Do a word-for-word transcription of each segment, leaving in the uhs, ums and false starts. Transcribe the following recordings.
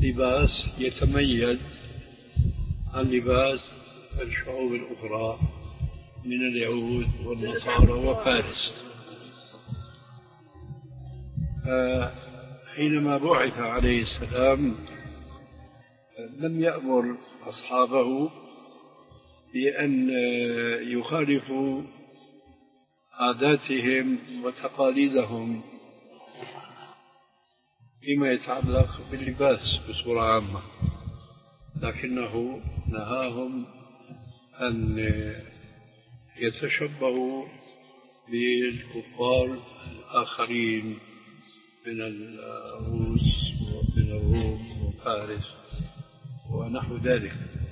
لباس يتميز عن لباس الشعوب الأخرى من اليهود والنصارى وفارس. حينما بعث عليه السلام لم يأمر أصحابه بأن يخالفوا عاداتهم وتقاليدهم فيما يتعلق باللباس بصورة عامة، لكنه نهاهم أن يتشبهوا بالكفار الآخرين من الروس ومن الروم وفارس ونحو ذلك.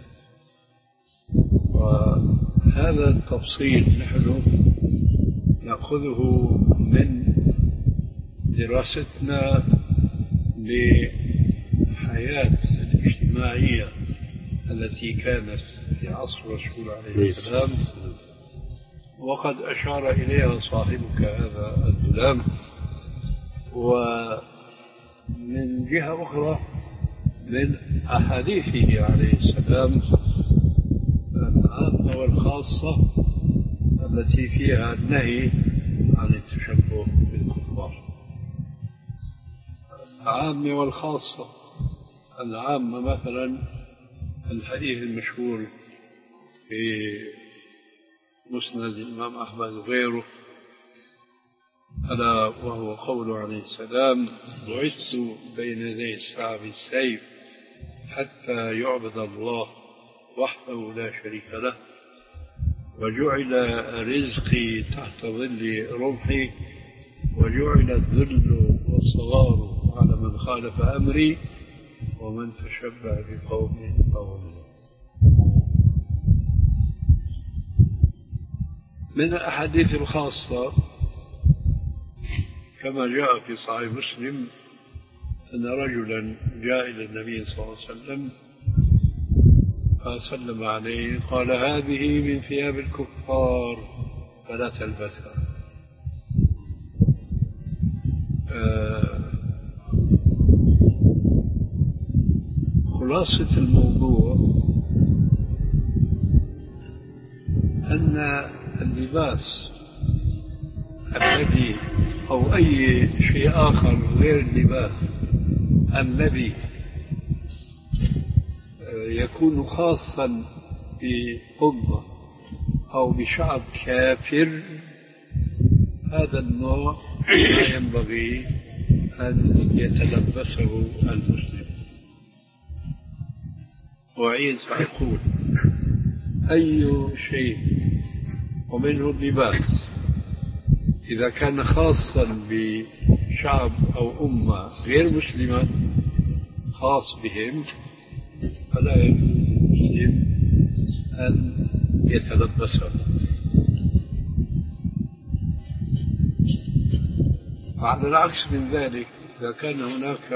وهذا التفصيل نحن نأخذه من دراستنا للحياة الاجتماعية التي كانت في عصر الرسول عليه السلام، وقد أشار إليها صاحبك هذا الكلام. ومن جهة أخرى من أحاديثه عليه السلام العامة والخاصة التي فيها النهي عن التشبه بالكفار. العامة والخاصة، العامة مثلا الحديث المشهور في مسند الإمام أحمد وغيره، ألا وهو قوله عليه السلام: بعثت بين يدي الساعة بالسيف حتى يعبد الله وحده لا شريك له، وجعل رزقي تحت ظل رمحي، وجعل الذل والصغار على من خالف أمري، ومن تشبه بقوم قوم. من الأحاديث الخاصة كما جاء في صحيح مسلم أن رجلا جاء إلى النبي صلى الله عليه وسلم فسلم عليه، قال: هذه من ثياب الكفار فلا تلبسها. آه خلاصة الموضوع أن اللباس الذي أو أي شيء آخر غير اللباس الذي يكون خاصا بأمة أو بشعب كافر، هذا النوع لا ينبغي أن يتلبسه المسلم. وعيد فأقول أي شيء ومنه اللباس إذا كان خاصا بشعب أو أمة غير مسلمة خاص بهم، فلا يجوز للمسلم أن يتلبسه. على العكس من ذلك، إذا كان هناك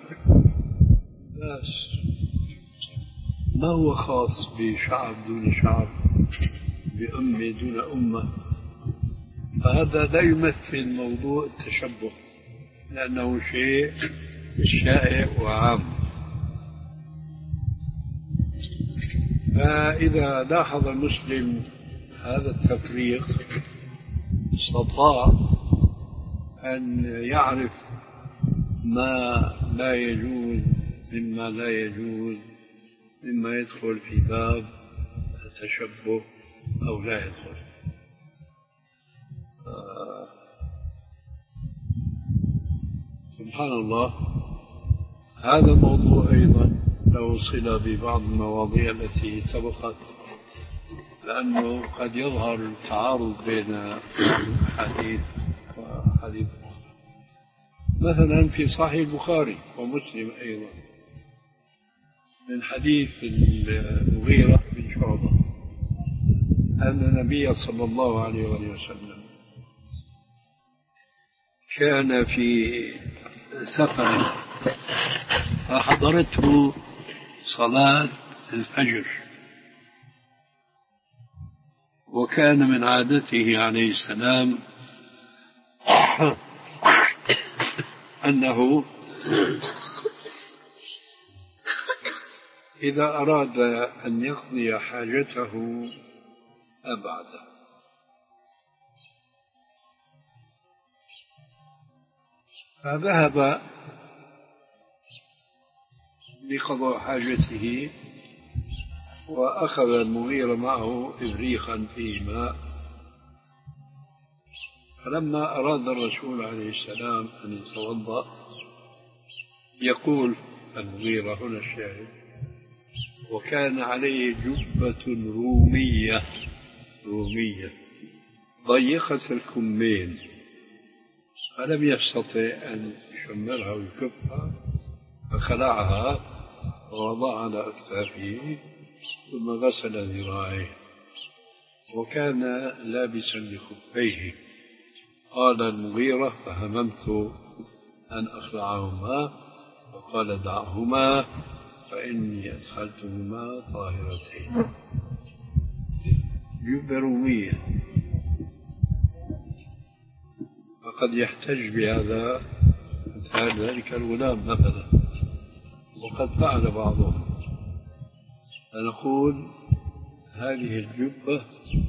لباس ما هو خاص بشعب دون شعب، بأمة دون أمة، فهذا لا يمثل موضوع التشبه، لأنه شيء شائع وعام. فإذا لاحظ المسلم هذا التفريق استطاع أن يعرف ما لا يجوز مما لا يجوز، مما يدخل في باب التشبه أو لا يدخل. آه سبحان الله، هذا الموضوع أيضا له صلة ببعض المواضيع التي سبقت، لأنه قد يظهر التعارض بين حديث وحديث. مثلا في صحيح البخاري ومسلم أيضا من حديث المغيرة بن شعبة أن النبي صلى الله عليه وسلم كان في سفر فحضرته صلاة الفجر، وكان من عادته عليه السلام أنه إذا أراد أن يقضي حاجته أبعده. فذهب لقضاء حاجته وأخذ المغيرة معه إبريقا فيه ماء. فلما أراد الرسول عليه السلام أن يتوضأ يقول المغيرة هنا الشاهد: وكان عليه جبة رومية رومية ضيقة الكمين، فلم يستطع أن يشمرها ويكفها، فخلعها ووضعها على أكتافه ثم غسل ذراعيه، وكان لابسا لخفيه. قال المغيرة: فهممت أن أخلعهما، فقال: دعهما فإني أدخلتهما طاهرتين. جبة رومية، فقد يحتج بهذا مثال ذلك الغلام مثلا، وقد فعل بعضهم. فنقول هذه الجبة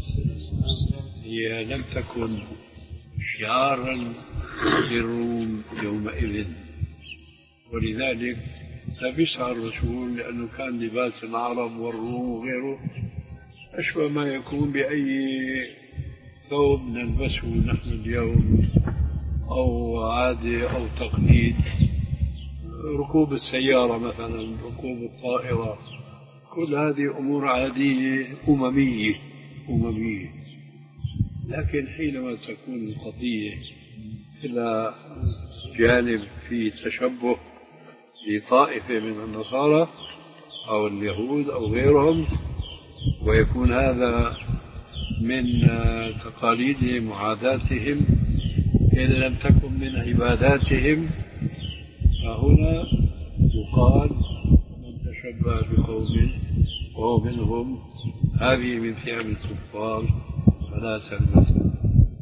هي لم تكن شعارا للروم يومئذ، ولذلك لبسها الرسول لأنه كان لباس العرب والروم وغيره أشبه ما يكون بأي ثوب نلبسه نحن اليوم، أو عادة أو تقليد. ركوب السيارة مثلا، ركوب الطائرة، كل هذه أمور عادية أممية أممية. لكن حينما تكون القضية إلى جانب في تشبه لطائفة من النصارى أو اليهود أو غيرهم، ويكون هذا من تقاليدهم وعاداتهم إن لم تكن من عباداتهم، فهنا يقال: من تشبه بقوم وهو منهم، هذه من ثياب الكفار فلا تلبسها.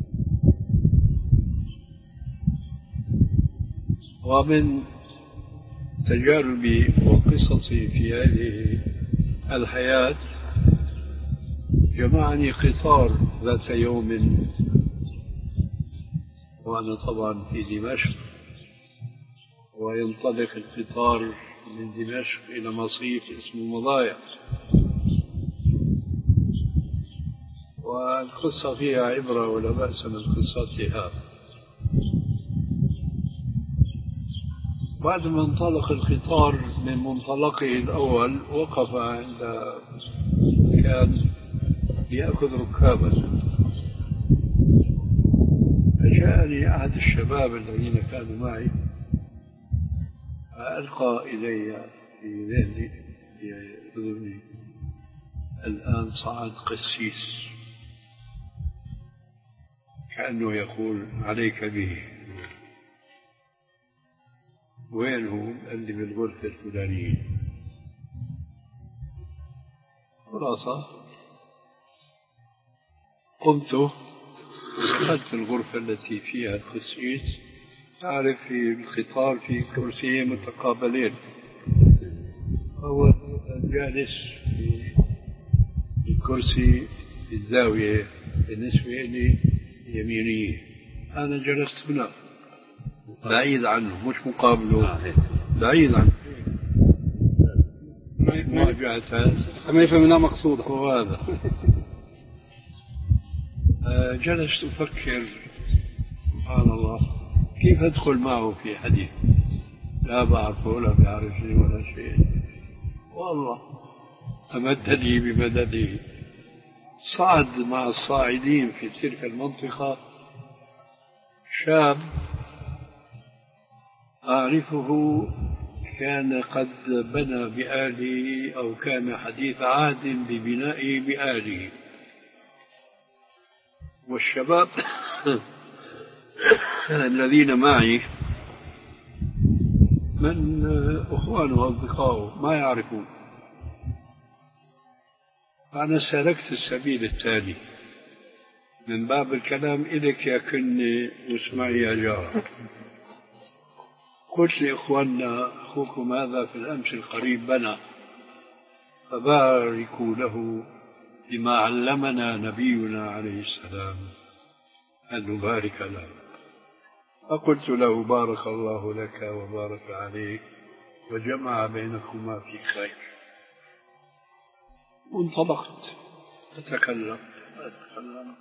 ومن تجاربي وقصصي في هذه الحياة جمعني قطار ذات يوم، وأنا طبعا في دمشق، وينطلق القطار من دمشق إلى مصيف اسمه مضايع، والقصة فيها عبرة ولا بأس من قصتها. بعد ما انطلق القطار من منطلقه الأول وقف عند كان يأخذ ركابا، فجاءني أحد الشباب الذين كانوا معي فألقى إلي في ذهني في أذني: الآن صعد قسيس، كأنه يقول عليك به. وين هو؟ قال لي بالغرفة الفلانية. خلاصة قمت ودخلت الغرفة التي فيها القسيس. تعرف في القطار في كرسيين متقابلين، هو جالس في الكرسي في الزاوية بالنسبة لي يمينية، أنا جلست هنا بعيد عنه، مش مقابله، بعيد عنه، ما جاءت ما يفهمنا مقصوده. وهذا جلست أفكر سبحان الله كيف أدخل معه في حديث، لا بعرفه ولا بيعرفني ولا شيء، والله أمدني بمدده. صعد مع الصاعدين في تلك المنطقة شاب أعرفه، كان قد بنى بآله أو كان حديث عهد ببنائه بآله، والشباب الذين معي من أخوانه وأصدقائه ما يعرفون. فأنا سلكت السبيل التالي من باب الكلام إليك يا كني واسمعي يا جارة. قلت لإخواننا: أخوكم هذا في الأمس القريب بنى، فباركوا له بما علمنا نبينا عليه السلام أن نبارك له. فقلت له بارك الله لك وبارك عليك وجمع بينكما في خير. وانطلقت أتكلم أتكلم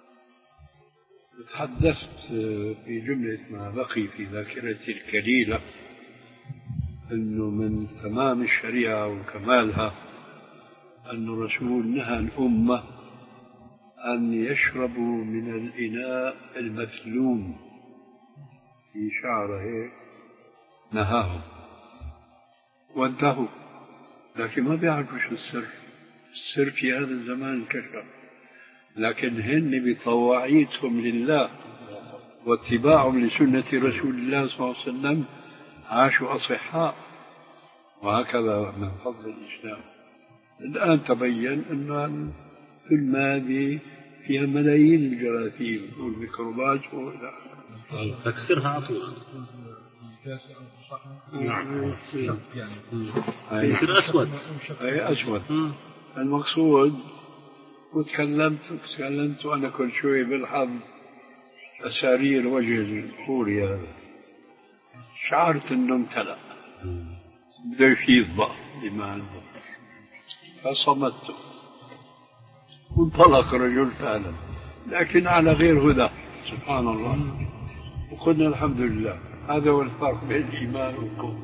تحدثت في جملة ما بقي في ذاكرتي الكليلة أنه من تمام الشريعة وكمالها أن الرسول نهى الأمة أن يشربوا من الإناء المثلوم في شعره هيك، نهاهم وانتهوا. لكن ما بيعرفوا شو السر. السر في هذا الزمان انكشف، لكن هن بطواعيتهم لله واتباعهم لسنة رسول الله صلى الله عليه وسلم عاشوا أصحاء. وهكذا من فضل الإسلام. الآن تبين أن في الماضي فيها ملايين الجراثيم والميكروبات وإلى آخره. تكسرها على طول. نعم. يصير أسود. أي أسود. المقصود وتكلمت وتكلمت وأنا كل شوي بالحظ أسارير وجه الخوري هذا شعرت أنه امتلأ بده يفيض بقى بما عنده، فصمت وانطلق رجل فعلا لكن على غير هدى. سبحان الله. وقلنا الحمد لله. هذا هو الفرق بين الإيمان والكفر.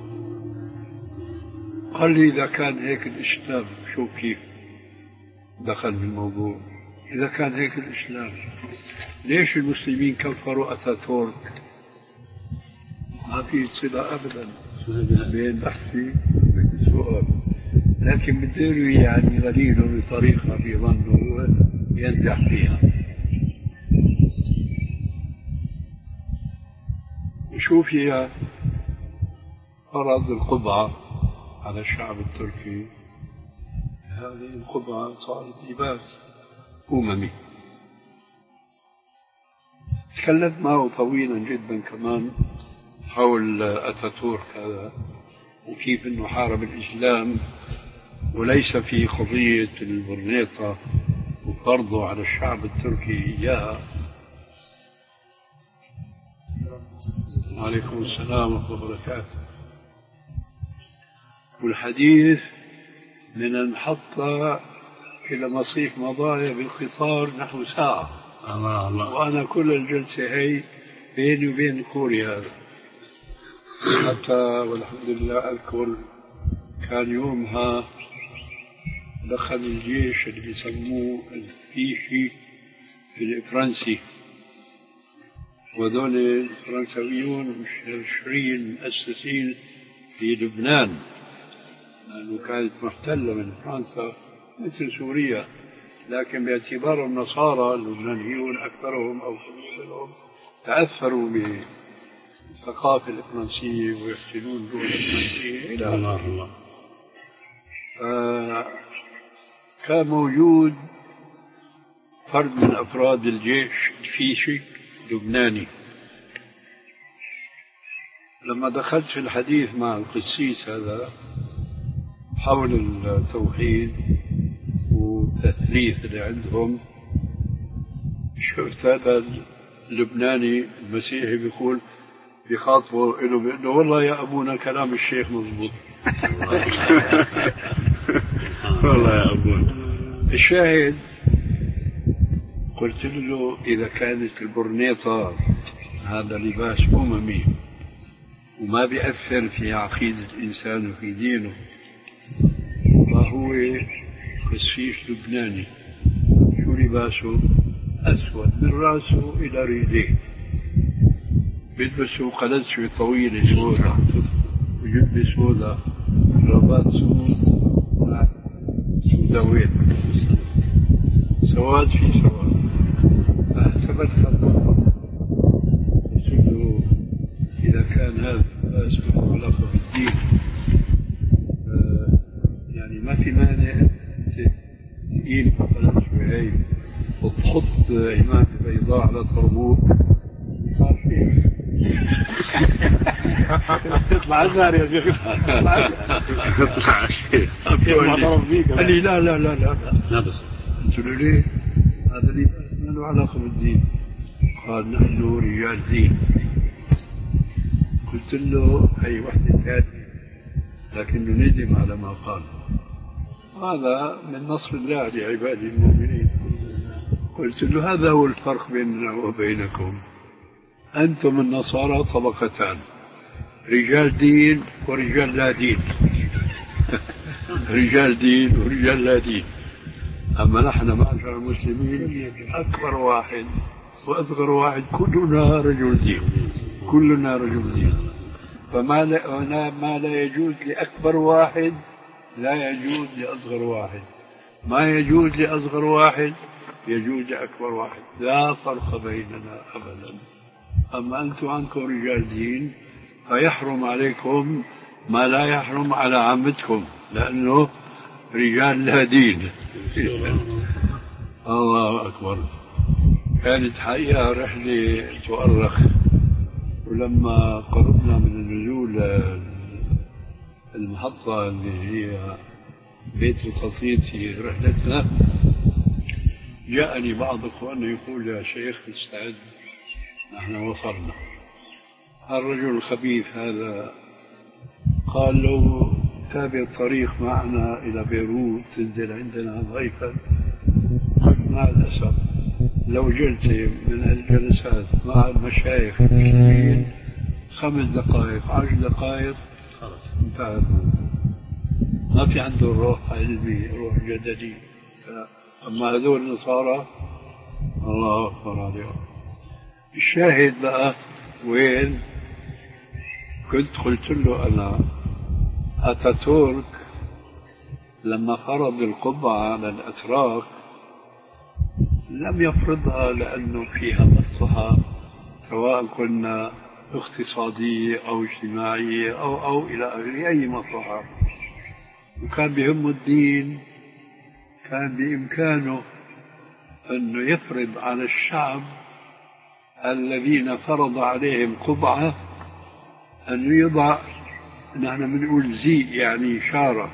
قال لي إذا كان هيك الإسلام شو كيف دخل بالموضوع؟ إذا كان هيك الإسلام ليش المسلمين كفروا أتاتورك؟ ما في صلة أبدا بين بحثي السؤال، لكن بديروا يعني غليل بطريقة في ظنه ينجح فيها. وشو فيها؟ فرض القبعة على الشعب التركي. هذه القبعة صارت لباس أممي. تكلمت معه طويلا جدا كمان حول أتاتورك هذا وكيف أنه حارب الإسلام وليس في قضية البرنيطة وفرضه على الشعب التركي إياها. وعليكم السلام ورحمة الله وبركاته. والحديث من المحطة إلى مصيف مضايا بالقطار نحو ساعة. الله الله. وأنا كل الجلسة هي بيني وبين كوري هذا حتى والحمد لله أذكر كان يومها دخل الجيش اللي بيسموه الفيشي في الفرنسي، وذول الفرنسويون مشرشرين مؤسسين في لبنان لأنه كانت محتلة من فرنسا مثل سوريا، لكن باعتبار النصارى اللبنانيون أكثرهم أو كلهم تأثروا بالثقافة الفرنسية ويحسنون اللغة الفرنسية إلى آخره. كان موجود فرد من أفراد الجيش الفيشي لبناني. لما دخلت في الحديث مع القسيس هذا حول التوحيد والتثليث اللي عندهم، شفت هذا اللبناني المسيحي بيقول بيخاطبه له بأنه والله يا أبونا كلام الشيخ مضبوط. والله يا أبونا. الشاهد قلت له إذا كانت البرنيطة هذا لباس أممي وما بيأثر في عقيدة الإنسان وفي دينه، فهو قسيس لبناني شو لباسه؟ أسود من رأسه إلى رجليه، بيلبسوا قلنسوة طويلة سوداء وجبة سوداء رباط سود سوداوين سواد في سواد. فاحتملت خطأ قلت له إذا كان هذا لباس له علاقة بالدين يعني ما في مانع تقيل قلنسوة هاي وتحط عمامة بيضاء على طربوق صار فيه تطلع مع النار يا شيخ. اطلع شيخ. قال لي لا لا لا لا لا بس قلت له ليه؟ هذا لي ما له علاقة بالدين. قال نحن رجال دين. قلت له أي وحدة ثانية لكنه ندم على ما قال. هذا من نصر الله لعباده المؤمنين. قلت له هذا هو الفرق بيننا وبينكم. أنتم النصارى طبقتان، رجال دين ورجال لا دين. رجال دين ورجال لا دين. أما نحن معشر المسلمين أكبر واحد وأصغر واحد كلنا رجل دين، كلنا رجل دين. فما لا, ما لا يجوز لأكبر واحد لا يجوز لأصغر واحد، ما يجوز لأصغر واحد يجوز لأكبر واحد، لا فرق بيننا أبدا. أما أنتم عنكم رجال دين فيحرم عليكم ما لا يحرم على عامتكم لأنه رجال لا دين. الله أكبر. كانت حقيقة رحلة تؤرخ، ولما قربنا من النزول المحطة اللي هي بيت القصيد في رحلتنا جاءني بعض أخواننا يقول يا شيخ استعد نحن وصلنا. الرجل الخبيث هذا قال لو تابع الطريق معنا إلى بيروت تنزل عندنا ضيفا. مع الأسف لو جلت من الجلسات مع المشايخ المسلمين خمس دقائق عشر دقائق خلاص انتهى، ما في عنده روح علمي روح جدلي. أما هذول النصارى الله أكبر عليهم. الشاهد بقى وين كنت قلت له أنا أتاتورك لما فرض القبعة على الأتراك لم يفرضها لأنه فيها مصلحة سواء كنا اقتصادية أو اجتماعية أو أو إلى آخره أي مصلحة، وكان بهم الدين. كان بإمكانه أنه يفرض على الشعب الذين فرض عليهم قبعة أنه يضع نحن بنقول زي يعني إشارة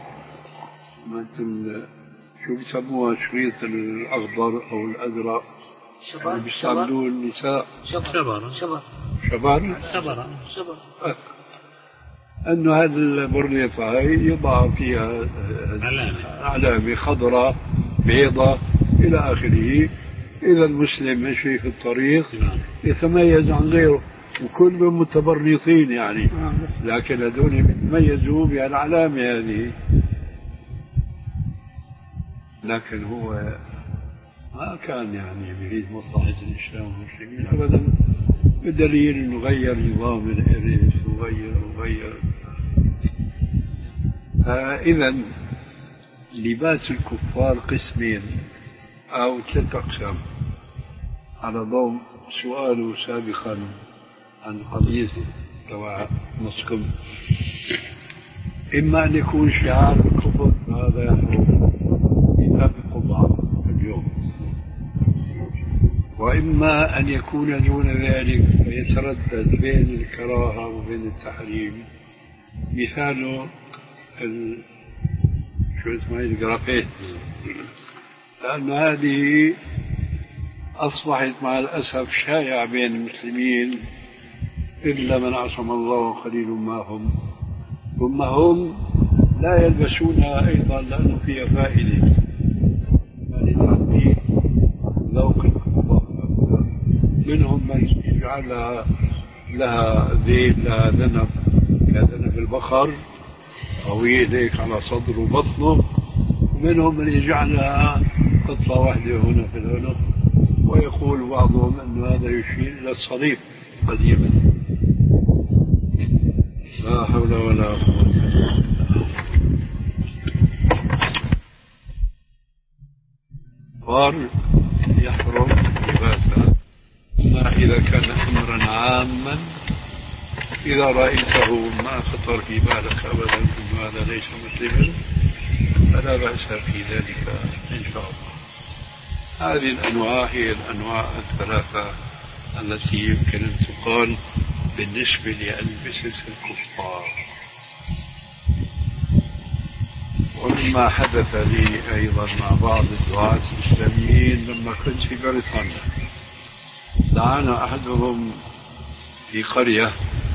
مثل شو بيسموها شريط الأخضر أو الأزرق اللي بيستعملوه النساء شبر شبر شبر شبر أنه هذه البرنيطة يضع فيها علامة خضراء بيضاء إلى آخره. إذا المسلم مشي في الطريق يتميز عن غيره، وكلهم متبرنطين يعني، لكن هذول يتميزوا بهالعلامة هذه. لكن هو ما كان يعني يريد مصلحة الإسلام والمسلمين أبدا، بدليل أنه غير نظام الإرث وغير وغير. فإذا لباس الكفار قسمين أو ثلاث أقسام على ضوء سؤاله سابقا عن قضية تبع نصكم. إما أن يكون شعار الكفر هذا يحرم بباب القبعة اليوم، وإما أن يكون دون ذلك فيتردد بين الكراهة وبين التحريم. مثاله ال... شو اسمه الجرافيت، لأن هذه أصبحت مع الأسف شائعة بين المسلمين إلا من عصم الله قليل ما هم، ثم هم لا يلبسونها أيضا لأنه فيها فائدة لتعطيل ذوق الكفار. منهم من يجعلها لها ذيل لها ذنب كذنب البقر طويل هيك على صدره وبطنه، ومنهم من يجعلها قطعة واحدة هنا في العنق، ويقول بعضهم أن هذا يشير إلى الصليب قديما. لا حول ولا قوة إلا بالله. يحرم لباسها ما إذا كان أمرا عاما إذا رأيته ما خطر في بالك أبدا أن هذا ليس مسلما فلا بأس في ذلك إن شاء الله. هذه الأنواع هي الأنواع الثلاثة التي يمكن أن تقال بالنسبة لألبسة الكفار. ومما حدث لي أيضا مع بعض الدعاة الإسلاميين لما كنت في بريطانيا، دعانا أحدهم في قرية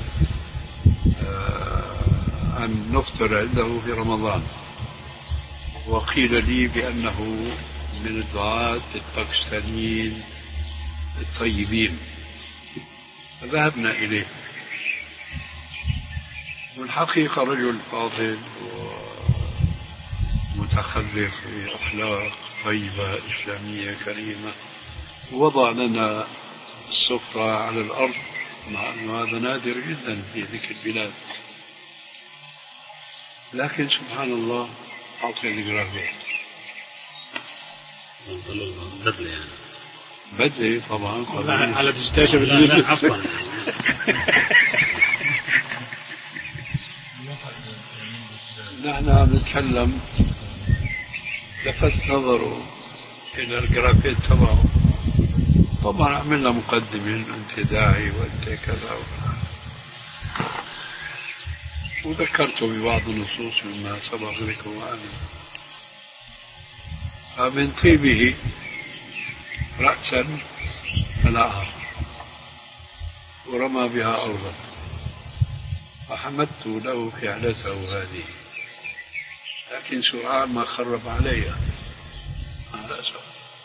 أن نفطر عنده في رمضان، وقيل لي بأنه من الدعاة الباكستانيين الطيبين، فذهبنا إليه. والحقيقة رجل فاضل ومتخلق بأخلاق طيبة إسلامية كريمة، ووضع لنا السفرة على الأرض، مع أنه هذا نادر جدا في ذيك البلاد. لكن سبحان الله أعطي الجرافيت بدلة يعني بدلة طبعا على تستاشف. لا لا عفوا نحن نتكلم، لفت نظره إلى الجرافيت تبعه. طبعا عملنا مقدمة أنت داعي وأنت كذا، وذكرته ببعض النصوص مما سبق لكم وأنا. فمن طيبه رأسا خلعها ورمى بها أرضا، فحمدت له فعلته هذه، لكن سرعان ما خرب علي على أسف.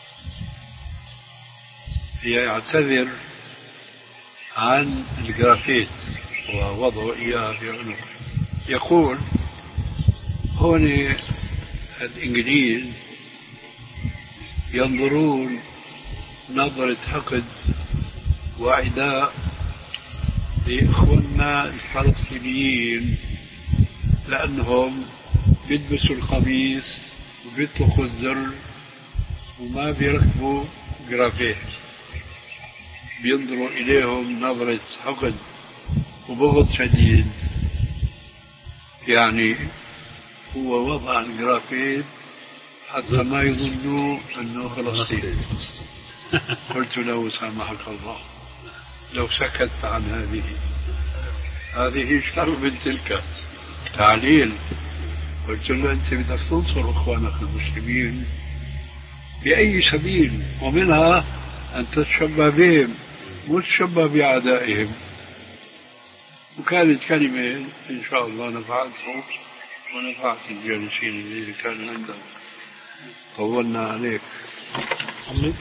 يعتذر عن الجرافيت ووضعه إياها في عنقه. يقول هون الإنجليز ينظرون نظرة حقد وعداء لإخواننا الفلسطينيين، لأنهم بيلبسوا القميص وبيطلقوا الزر وما بيركبوا جرافيت، بينظروا إليهم نظرة حقد وبغض شديد. يعني هو وضع الجرافيت حتى ما يظنوا أنه فلسطيني. قلت له سامحك الله لو سكت عن هذه هذه شر من تلك تعليل. قلت له أنت بدك تنصر إخوانك المسلمين بأي سبيل، ومنها أن تتشبه بهم مو تتشبه بأعدائهم. وكانت كلمة إن شاء الله نفعتهم ونفعت الجالسين اللي كانوا عندهم. طولنا عليك.